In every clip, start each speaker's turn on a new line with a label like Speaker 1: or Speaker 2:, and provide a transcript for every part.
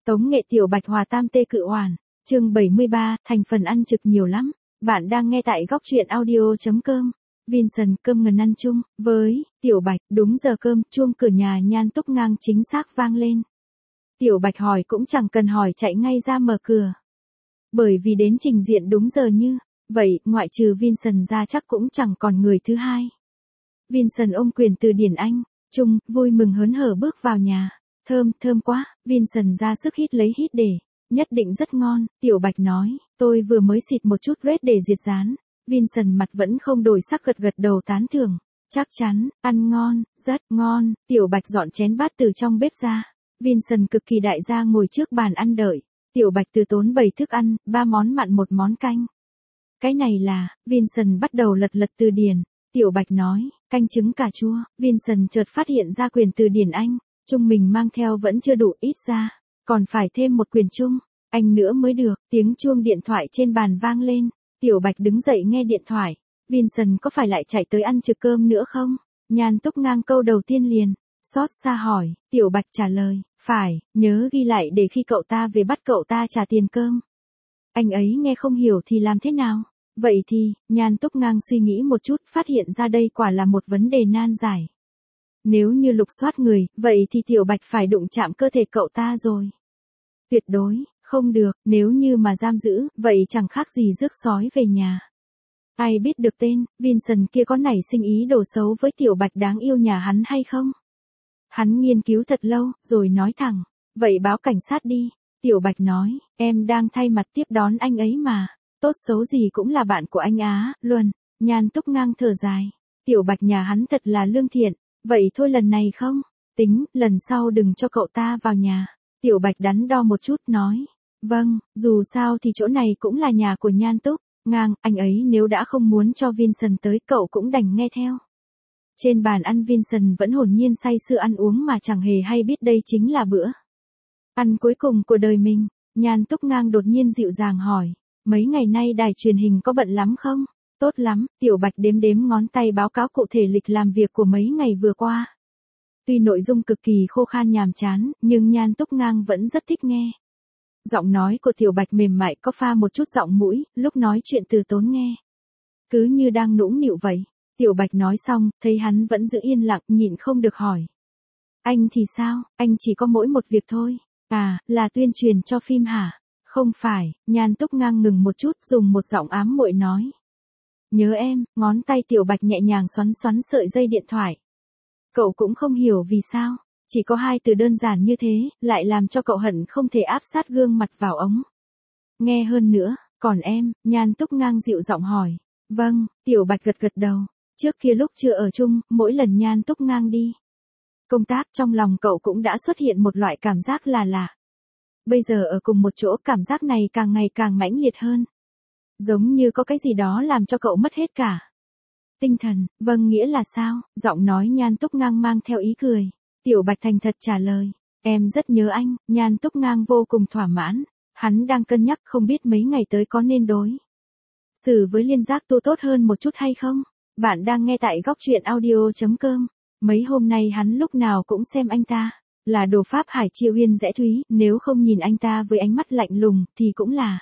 Speaker 1: Tống nghệ tiểu bạch hòa tam tê cự hoàn. Chương 73, thành phần ăn trực nhiều lắm. Bạn đang nghe tại góc truyện audio.com. Vincent cơm ngần ăn chung với tiểu bạch, đúng giờ cơm, chuông cửa nhà Nhan Túc Ngang chính xác vang lên. Tiểu bạch hỏi cũng chẳng cần hỏi chạy ngay ra mở cửa. Bởi vì đến trình diện đúng giờ như vậy, ngoại trừ Vincent ra chắc cũng chẳng còn người thứ hai. Vincent ôm quyền từ điển Anh Trung, vui mừng hớn hở bước vào nhà. Thơm quá, Vincent ra sức hít lấy hít để. Nhất định rất ngon, tiểu bạch nói, tôi vừa mới xịt một chút Red để diệt rán. Vincent mặt vẫn không đổi sắc gật đầu tán thưởng. Chắc chắn, ăn ngon, rất ngon, tiểu bạch dọn chén bát từ trong bếp ra. Vincent cực kỳ đại gia ngồi trước bàn ăn đợi. Tiểu bạch từ tốn 7 thức ăn, 3 món mặn 1 món canh. Cái này là, Vincent bắt đầu lật từ điển. Tiểu bạch nói, canh trứng cà chua. Vincent chợt phát hiện ra quyền từ điển Anh Trung mình mang theo vẫn chưa đủ, ít ra còn phải thêm một quyền Trung Anh nữa mới được. Tiếng chuông điện thoại trên bàn vang lên. Tiểu bạch đứng dậy nghe điện thoại. Vincent có phải lại chạy tới ăn trực cơm nữa không? Nhan Túc Ngang câu đầu tiên liền xót xa hỏi. Tiểu bạch trả lời, phải, nhớ ghi lại để khi cậu ta về bắt cậu ta trả tiền cơm. Anh ấy nghe không hiểu thì làm thế nào? Vậy thì, Nhan Túc Ngang suy nghĩ một chút, phát hiện ra đây quả là một vấn đề nan giải. Nếu như lục soát người, vậy thì tiểu bạch phải đụng chạm cơ thể cậu ta rồi. Tuyệt đối, không được, nếu như mà giam giữ, vậy chẳng khác gì rước sói về nhà. Ai biết được tên, Vincent kia có nảy sinh ý đồ xấu với tiểu bạch đáng yêu nhà hắn hay không? Hắn nghiên cứu thật lâu, rồi nói thẳng, vậy báo cảnh sát đi. Tiểu bạch nói, em đang thay mặt tiếp đón anh ấy mà. Tốt xấu gì cũng là bạn của anh Á, Luân. Nhan Túc Ngang thở dài. Tiểu bạch nhà hắn thật là lương thiện. Vậy thôi lần này không? Tính, lần sau đừng cho cậu ta vào nhà. Tiểu bạch đắn đo một chút nói. Vâng, dù sao thì chỗ này cũng là nhà của Nhan Túc Ngang, anh ấy nếu đã không muốn cho Vincent tới cậu cũng đành nghe theo. Trên bàn ăn Vincent vẫn hồn nhiên say sưa ăn uống mà chẳng hề hay biết đây chính là bữa ăn cuối cùng của đời mình. Nhan Túc Ngang đột nhiên dịu dàng hỏi. Mấy ngày nay đài truyền hình có bận lắm không? Tốt lắm, tiểu bạch đếm ngón tay báo cáo cụ thể lịch làm việc của mấy ngày vừa qua. Tuy nội dung cực kỳ khô khan nhàm chán, nhưng Nhan Túc Ngang vẫn rất thích nghe. Giọng nói của tiểu bạch mềm mại có pha một chút giọng mũi, lúc nói chuyện từ tốn nghe. Cứ như đang nũng nịu vậy. Tiểu bạch nói xong, thấy hắn vẫn giữ yên lặng, nhịn không được hỏi. Anh thì sao, anh chỉ có mỗi một việc thôi. À, là tuyên truyền cho phim hả? Không phải, Nhan Túc Ngang ngừng một chút, dùng một giọng ám muội nói. Nhớ em, ngón tay tiểu bạch nhẹ nhàng xoắn sợi dây điện thoại. Cậu cũng không hiểu vì sao, chỉ có 2 từ đơn giản như thế, lại làm cho cậu hận không thể áp sát gương mặt vào ống nghe hơn nữa. Còn em, Nhan Túc Ngang dịu giọng hỏi. Vâng, tiểu bạch gật đầu. Trước kia lúc chưa ở chung, mỗi lần Nhan Túc Ngang đi công tác, trong lòng cậu cũng đã xuất hiện một loại cảm giác là lạ. Bây giờ ở cùng một chỗ, cảm giác này càng ngày càng mãnh liệt hơn. Giống như có cái gì đó làm cho cậu mất hết cả tinh thần. Vâng, nghĩa là sao? Giọng nói Nhan Túc Ngang mang theo ý cười. Tiểu bạch thành thật trả lời. Em rất nhớ anh. Nhan Túc Ngang vô cùng thỏa mãn. Hắn đang cân nhắc không biết mấy ngày tới có nên đối xử với Liên Giác Tu tốt hơn một chút hay không. Bạn đang nghe tại góc truyện audio.com. Mấy hôm nay hắn lúc nào cũng xem anh ta là đồ Pháp Hải Chiêu Uyên Rẽ Thúy, nếu không nhìn anh ta với ánh mắt lạnh lùng thì cũng là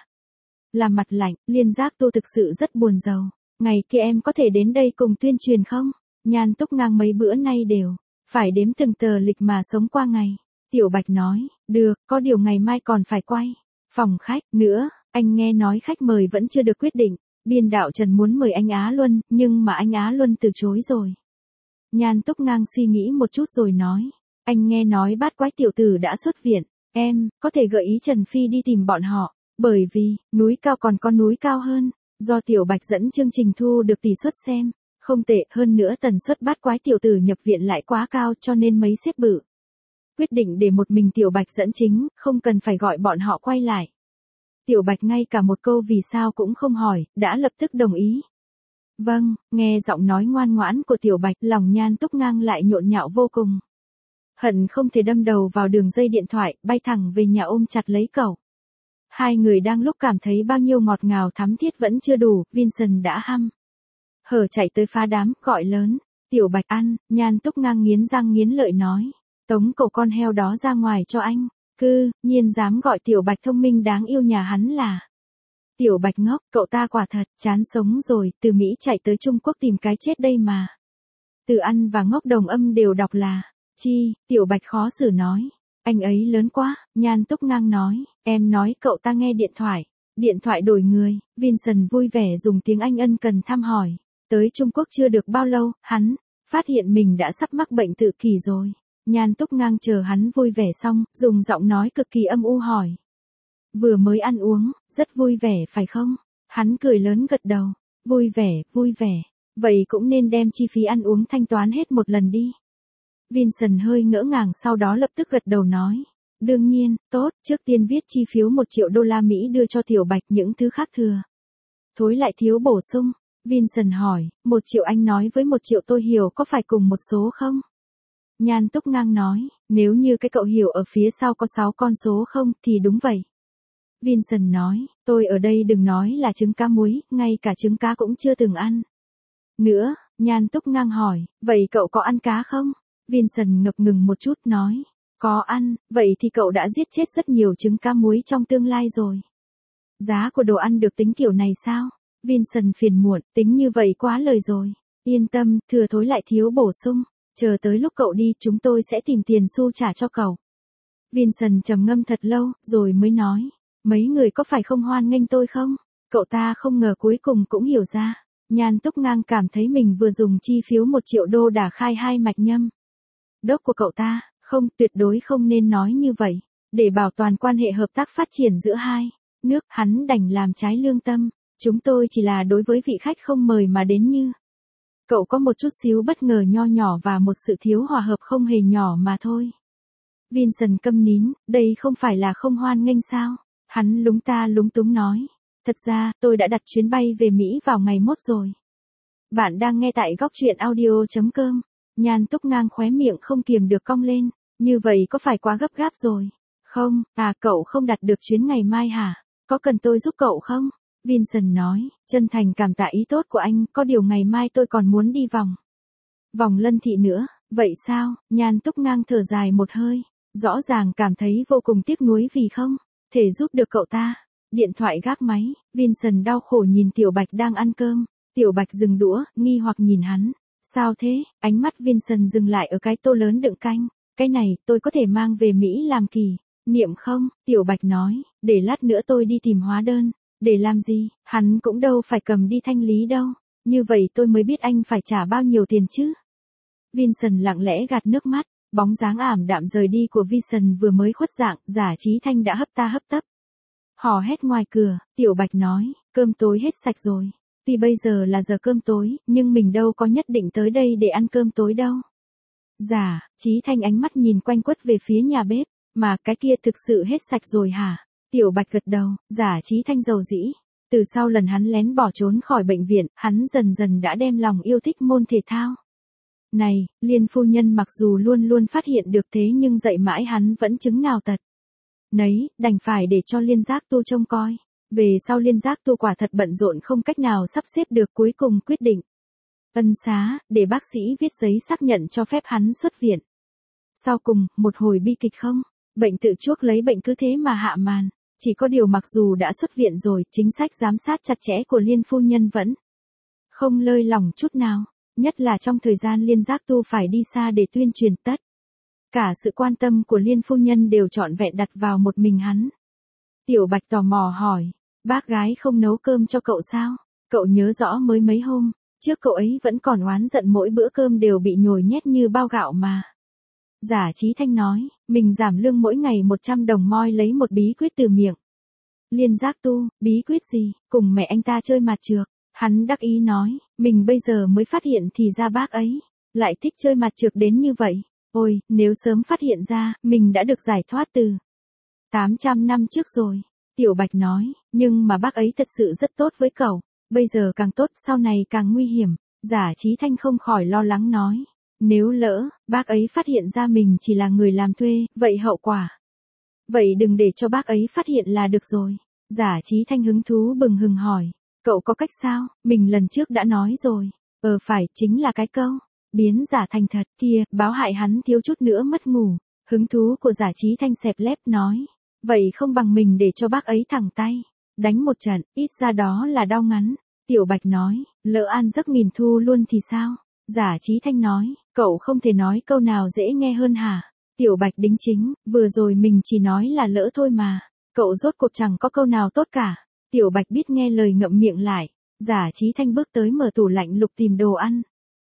Speaker 1: mặt lạnh. Liên Giác Tu thực sự rất buồn rầu. Ngày kia em có thể đến đây cùng tuyên truyền không? Nhan Túc Ngang mấy bữa nay đều phải đếm từng tờ lịch mà sống qua ngày. Tiểu bạch nói, được, có điều ngày mai còn phải quay phòng khách nữa. Anh nghe nói khách mời vẫn chưa được quyết định. Biên đạo Trần muốn mời anh Á Luân, nhưng mà anh Á Luân từ chối rồi. Nhan Túc Ngang suy nghĩ một chút rồi nói. Anh nghe nói Bát Quái tiểu tử đã xuất viện. Em có thể gợi ý Trần Phi đi tìm bọn họ. Bởi vì, núi cao còn có núi cao hơn. Do tiểu bạch dẫn chương trình thu được tỷ suất xem không tệ, hơn nữa tần suất Bát Quái tiểu tử nhập viện lại quá cao, cho nên mấy sếp bự quyết định để một mình tiểu bạch dẫn chính, không cần phải gọi bọn họ quay lại. Tiểu bạch ngay cả một câu vì sao cũng không hỏi, đã lập tức đồng ý. Vâng, nghe giọng nói ngoan ngoãn của tiểu bạch, lòng Nhan Túc Ngang lại nhộn nhạo vô cùng. Hận không thể đâm đầu vào đường dây điện thoại, bay thẳng về nhà ôm chặt lấy cậu. Hai người đang lúc cảm thấy bao nhiêu ngọt ngào thắm thiết vẫn chưa đủ, Vincent đã hở chạy tới phá đám, gọi lớn. Tiểu bạch ăn. Nhan Túc Ngang nghiến răng nghiến lợi nói. Tống cậu con heo đó ra ngoài cho anh. Nhiên dám gọi Tiểu Bạch thông minh đáng yêu nhà hắn là. Tiểu Bạch ngốc, cậu ta quả thật, chán sống rồi, từ Mỹ chạy tới Trung Quốc tìm cái chết đây mà. Từ Ăn và Ngốc đồng âm đều đọc là, Tiểu Bạch khó xử nói. Anh ấy lớn quá, Nhan Túc Ngang nói, em nói cậu ta nghe điện thoại đổi người, Vincent vui vẻ dùng tiếng Anh ân cần thăm hỏi. Tới Trung Quốc chưa được bao lâu, hắn phát hiện mình đã sắp mắc bệnh tự kỷ rồi. Nhan Túc Ngang chờ hắn vui vẻ xong, dùng giọng nói cực kỳ âm u hỏi. Vừa mới ăn uống, rất vui vẻ phải không? Hắn cười lớn gật đầu. Vui vẻ. Vậy cũng nên đem chi phí ăn uống thanh toán hết một lần đi. Vincent hơi ngỡ ngàng sau đó lập tức gật đầu nói. Đương nhiên, tốt, trước tiên viết chi phiếu 1 triệu đô la Mỹ đưa cho Tiểu Bạch, những thứ khác thừa thối lại thiếu bổ sung. Vincent hỏi, 1 triệu anh nói với 1 triệu tôi hiểu có phải cùng một số không? Nhan Túc Ngang nói, nếu như cái cậu hiểu ở phía sau có 6 con số không thì đúng vậy. Vincent nói, tôi ở đây đừng nói là trứng cá muối, ngay cả trứng cá cũng chưa từng ăn. Nữa, Nhan Túc Ngang hỏi, vậy cậu có ăn cá không? Vincent ngập ngừng một chút nói, có ăn, vậy thì cậu đã giết chết rất nhiều trứng cá muối trong tương lai rồi. Giá của đồ ăn được tính kiểu này sao? Vincent phiền muộn, tính như vậy quá lời rồi. Yên tâm, thừa thối lại thiếu bổ sung. Chờ tới lúc cậu đi chúng tôi sẽ tìm tiền xu trả cho cậu. Vincent trầm ngâm thật lâu, rồi mới nói. Mấy người có phải không hoan nghênh tôi không? Cậu ta không ngờ cuối cùng cũng hiểu ra. Nhan Túc Ngang cảm thấy mình vừa dùng chi phiếu 1 triệu đô đả khai 2 mạch nhâm đốc của cậu ta. Không, tuyệt đối không nên nói như vậy. Để bảo toàn quan hệ hợp tác phát triển giữa hai nước, hắn đành làm trái lương tâm. Chúng tôi chỉ là đối với vị khách không mời mà đến như. Cậu có một chút xíu bất ngờ nho nhỏ và một sự thiếu hòa hợp không hề nhỏ mà thôi. Vincent câm nín, đây không phải là không hoan nghênh sao? Hắn lúng túng nói. Thật ra, tôi đã đặt chuyến bay về Mỹ vào ngày mốt rồi. Bạn đang nghe tại góc truyện audio.com. Nhan Túc Ngang khóe miệng không kiềm được cong lên. Như vậy có phải quá gấp gáp rồi? Không, cậu không đặt được chuyến ngày mai hả? Có cần tôi giúp cậu không? Vincent nói, chân thành cảm tạ ý tốt của anh, có điều ngày mai tôi còn muốn đi vòng Lân Thị nữa. Vậy sao? Nhan Túc Ngang thở dài một hơi, rõ ràng cảm thấy vô cùng tiếc nuối vì không thể giúp được cậu ta. Điện thoại gác máy, Vincent đau khổ nhìn Tiểu Bạch đang ăn cơm. Tiểu Bạch dừng đũa, nghi hoặc nhìn hắn. Sao thế? Ánh mắt Vincent dừng lại ở cái tô lớn đựng canh. Cái này, tôi có thể mang về Mỹ làm kỷ niệm không? Tiểu Bạch nói, để lát nữa tôi đi tìm hóa đơn. Để làm gì? Hắn cũng đâu phải cầm đi thanh lý đâu. Như vậy tôi mới biết anh phải trả bao nhiêu tiền chứ. Vincent lặng lẽ gạt nước mắt. Bóng dáng ảm đạm rời đi của Vincent vừa mới khuất dạng, Giả Chí Thanh đã hấp ta hấp tấp hò hét ngoài cửa. Tiểu Bạch nói, cơm tối hết sạch rồi. Tuy bây giờ là giờ cơm tối, nhưng mình đâu có nhất định tới đây để ăn cơm tối đâu. Giả Chí Thanh ánh mắt nhìn quanh quất về phía nhà bếp. Mà cái kia thực sự hết sạch rồi hả? Tiểu Bạch gật đầu. Giả Chí Thanh dầu dĩ. Từ sau lần hắn lén bỏ trốn khỏi bệnh viện, hắn dần dần đã đem lòng yêu thích môn thể thao này. Liên phu nhân mặc dù luôn luôn phát hiện được thế nhưng dạy mãi hắn vẫn chứng nào tật nấy, đành phải để cho Liên Giác Tu trông coi. Về sau Liên Giác Tu quả thật bận rộn không cách nào sắp xếp được, cuối cùng quyết định ân xá, để bác sĩ viết giấy xác nhận cho phép hắn xuất viện. Sau cùng, một hồi bi kịch không? Bệnh tự chuốc lấy bệnh cứ thế mà hạ màn. Chỉ có điều mặc dù đã xuất viện rồi, chính sách giám sát chặt chẽ của Liên phu nhân vẫn không lơi lỏng chút nào. Nhất là trong thời gian Liên Giác Tu phải đi xa để tuyên truyền, tất cả sự quan tâm của Liên phu nhân đều trọn vẹn đặt vào một mình hắn. Tiểu Bạch tò mò hỏi, bác gái không nấu cơm cho cậu sao? Cậu nhớ rõ mới mấy hôm trước cậu ấy vẫn còn oán giận mỗi bữa cơm đều bị nhồi nhét như bao gạo mà. Giả Chí Thanh nói, mình giảm lương mỗi ngày 100 đồng moi lấy một bí quyết từ miệng Liên Giác Tu. Bí quyết gì? Cùng mẹ anh ta chơi mặt trược. Hắn đắc ý nói, mình bây giờ mới phát hiện thì ra bác ấy lại thích chơi mặt trược đến như vậy. Ôi, nếu sớm phát hiện ra, mình đã được giải thoát từ 800 năm trước rồi. Tiểu Bạch nói, nhưng mà bác ấy thật sự rất tốt với cậu. Bây giờ càng tốt, sau này càng nguy hiểm. Giả Chí Thanh không khỏi lo lắng nói. Nếu lỡ, bác ấy phát hiện ra mình chỉ là người làm thuê, vậy hậu quả? Vậy đừng để cho bác ấy phát hiện là được rồi. Giả Chí Thanh hứng thú bừng hừng hỏi. Cậu có cách sao? Mình lần trước đã nói rồi. Phải, chính là cái câu biến giả thành thật kia, báo hại hắn thiếu chút nữa mất ngủ. Hứng thú của Giả Chí Thanh xẹp lép nói. Vậy không bằng mình để cho bác ấy thẳng tay. Đánh một trận, ít ra đó là đau ngắn. Tiểu Bạch nói, lỡ an giấc nghìn thu luôn thì sao? Giả Chí Thanh nói, cậu không thể nói câu nào dễ nghe hơn hả? Tiểu Bạch đính chính, vừa rồi mình chỉ nói là lỡ thôi mà. Cậu rốt cuộc chẳng có câu nào tốt cả. Tiểu Bạch biết nghe lời ngậm miệng lại. Giả Chí Thanh bước tới mở tủ lạnh lục tìm đồ ăn.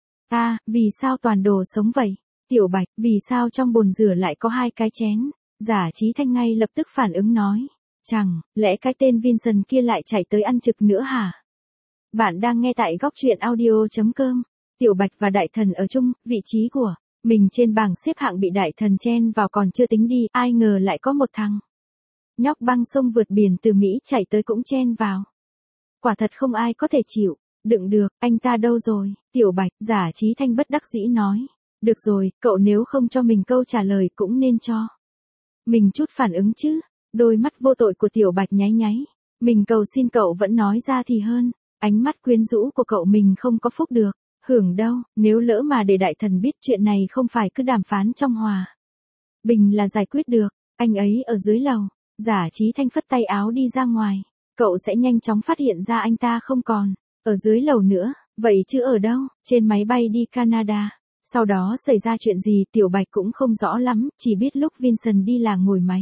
Speaker 1: Vì sao toàn đồ sống vậy? Tiểu Bạch, vì sao trong bồn rửa lại có 2 cái chén? Giả Chí Thanh ngay lập tức phản ứng nói. Chẳng, lẽ cái tên Vincent kia lại chạy tới ăn trực nữa hả? Bạn đang nghe tại góc truyện audio.com. Tiểu Bạch và Đại Thần ở chung, vị trí của mình trên bảng xếp hạng bị Đại Thần chen vào còn chưa tính đi, ai ngờ lại có một thằng nhóc băng sông vượt biển từ Mỹ chạy tới cũng chen vào. Quả thật không ai có thể chịu đựng được, anh ta đâu rồi? Tiểu Bạch, Giả Chí Thanh bất đắc dĩ nói. Được rồi, cậu nếu không cho mình câu trả lời cũng nên cho mình chút phản ứng chứ. Đôi mắt vô tội của Tiểu Bạch nháy nháy. Mình cầu xin cậu vẫn nói ra thì hơn. Ánh mắt quyến rũ của cậu mình không có phúc được hưởng đâu, nếu lỡ mà để Đại Thần biết chuyện này không phải cứ đàm phán trong hòa bình là giải quyết được. Anh ấy ở dưới lầu. Giả Chí Thanh phất tay áo đi ra ngoài. Cậu sẽ nhanh chóng phát hiện ra anh ta không còn ở dưới lầu nữa. Vậy chứ ở đâu? Trên máy bay đi Canada. Sau đó xảy ra chuyện gì Tiểu Bạch cũng không rõ lắm, chỉ biết lúc Vincent đi là ngồi máy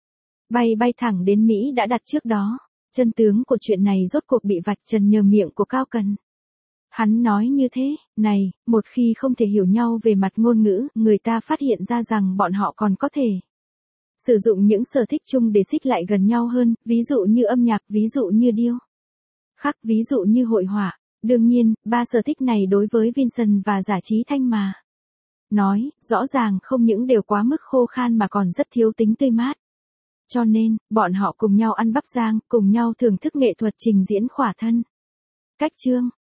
Speaker 1: bay thẳng đến Mỹ đã đặt trước đó. Chân tướng của chuyện này rốt cuộc bị vạch trần nhờ miệng của Cao Cần. Hắn nói như thế, này, một khi không thể hiểu nhau về mặt ngôn ngữ, người ta phát hiện ra rằng bọn họ còn có thể sử dụng những sở thích chung để xích lại gần nhau hơn, ví dụ như âm nhạc, ví dụ như điêu khắc, ví dụ như hội họa. Đương nhiên, 3 sở thích này đối với Vincent và Giả Chí Thanh mà nói, rõ ràng không những đều quá mức khô khan mà còn rất thiếu tính tươi mát. Cho nên, bọn họ cùng nhau ăn bắp rang, cùng nhau thưởng thức nghệ thuật trình diễn khỏa thân. Cách chương